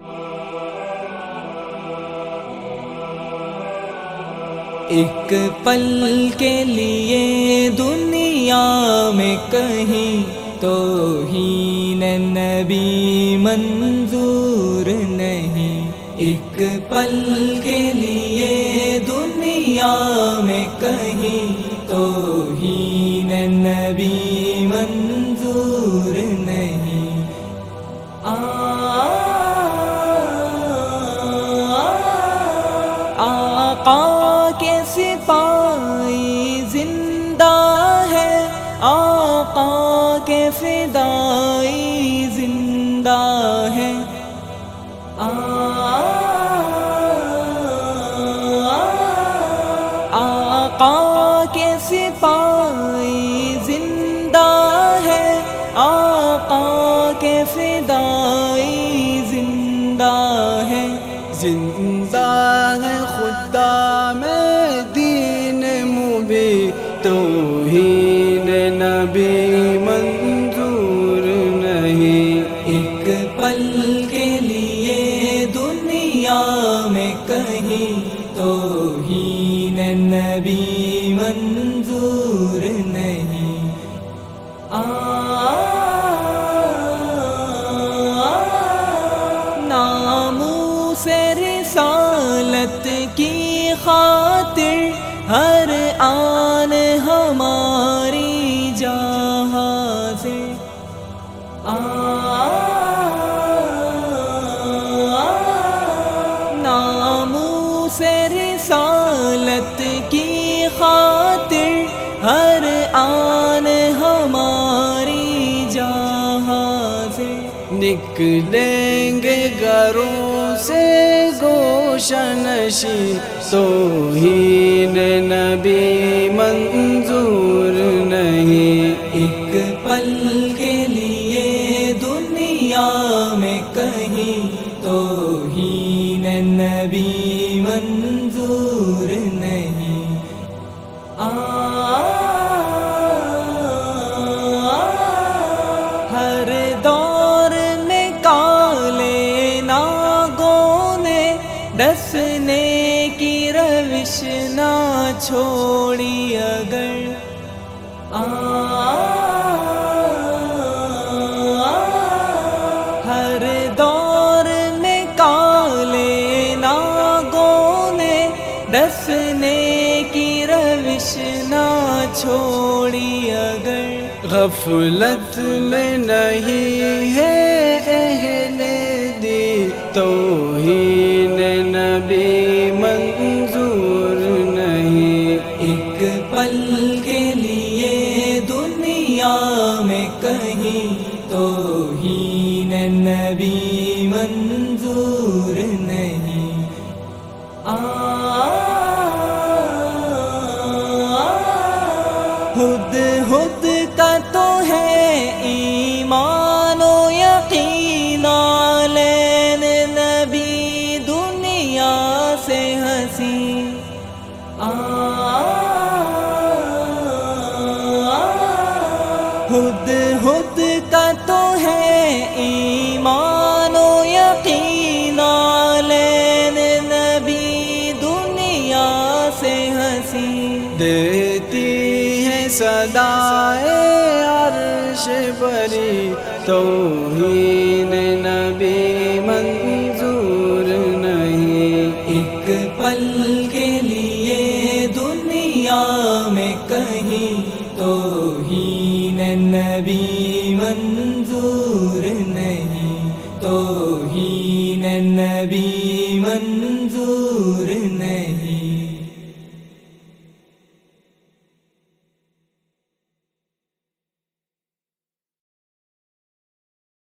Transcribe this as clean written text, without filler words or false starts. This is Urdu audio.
ایک پل کے لیے دنیا میں کہیں توہین نبی منظور نہیں، ایک پل کے لیے دنیا میں کہیں توہین نبی منظور نہیں۔ آقا کے سپاہی زندہ ہے، آقا کے فدائی زندہ ہے، آقا کے سپاہی زندہ ہے، آقا کے فدائی زندہ ہے، زندہ ہے خدا میں دین مبین، توہین نبی منظور نہیں۔ ایک پل کے لیے دنیا میں کہیں توہین نبی منظور نہیں۔ ناموس رسالت کی خاطر ہر آن ہماری جہاں سے ناموس رسالت کی خاطر ہر آن ہماری جہاں سے نکلیں گے گھروں سے گوشہ نشین، توہین نبی منظور نہیں۔ ایک پل کے لیے دنیا میں کہیں توہین نبی منظور نہیں۔ ہر دور میں کالے ناگوں نے ڈسنے کی روش نہ چھوڑی، اگر ہر دور میں کالے ناگوں نے ڈسنے کی روش نہ چھوڑی، اگر غفلت میں نہیں ہے اہل دین، توہین نبی منظور نہیں۔ ایک پل کے لیے دنیا میں کہیں توہین نبی منظور نہیں۔ ہد ہد کا تو ہے ایمان و یقین، عالین نبی دنیا سے حسین، ہد ہد کا تو ہے ایمان و یقین، عالین نبی دنیا سے حسین، دیتی ہے صدائے عرش بری، توہین نبی منظور نہیں۔ ایک پل کے لیے دنیا میں کہیں توہین نبی منظور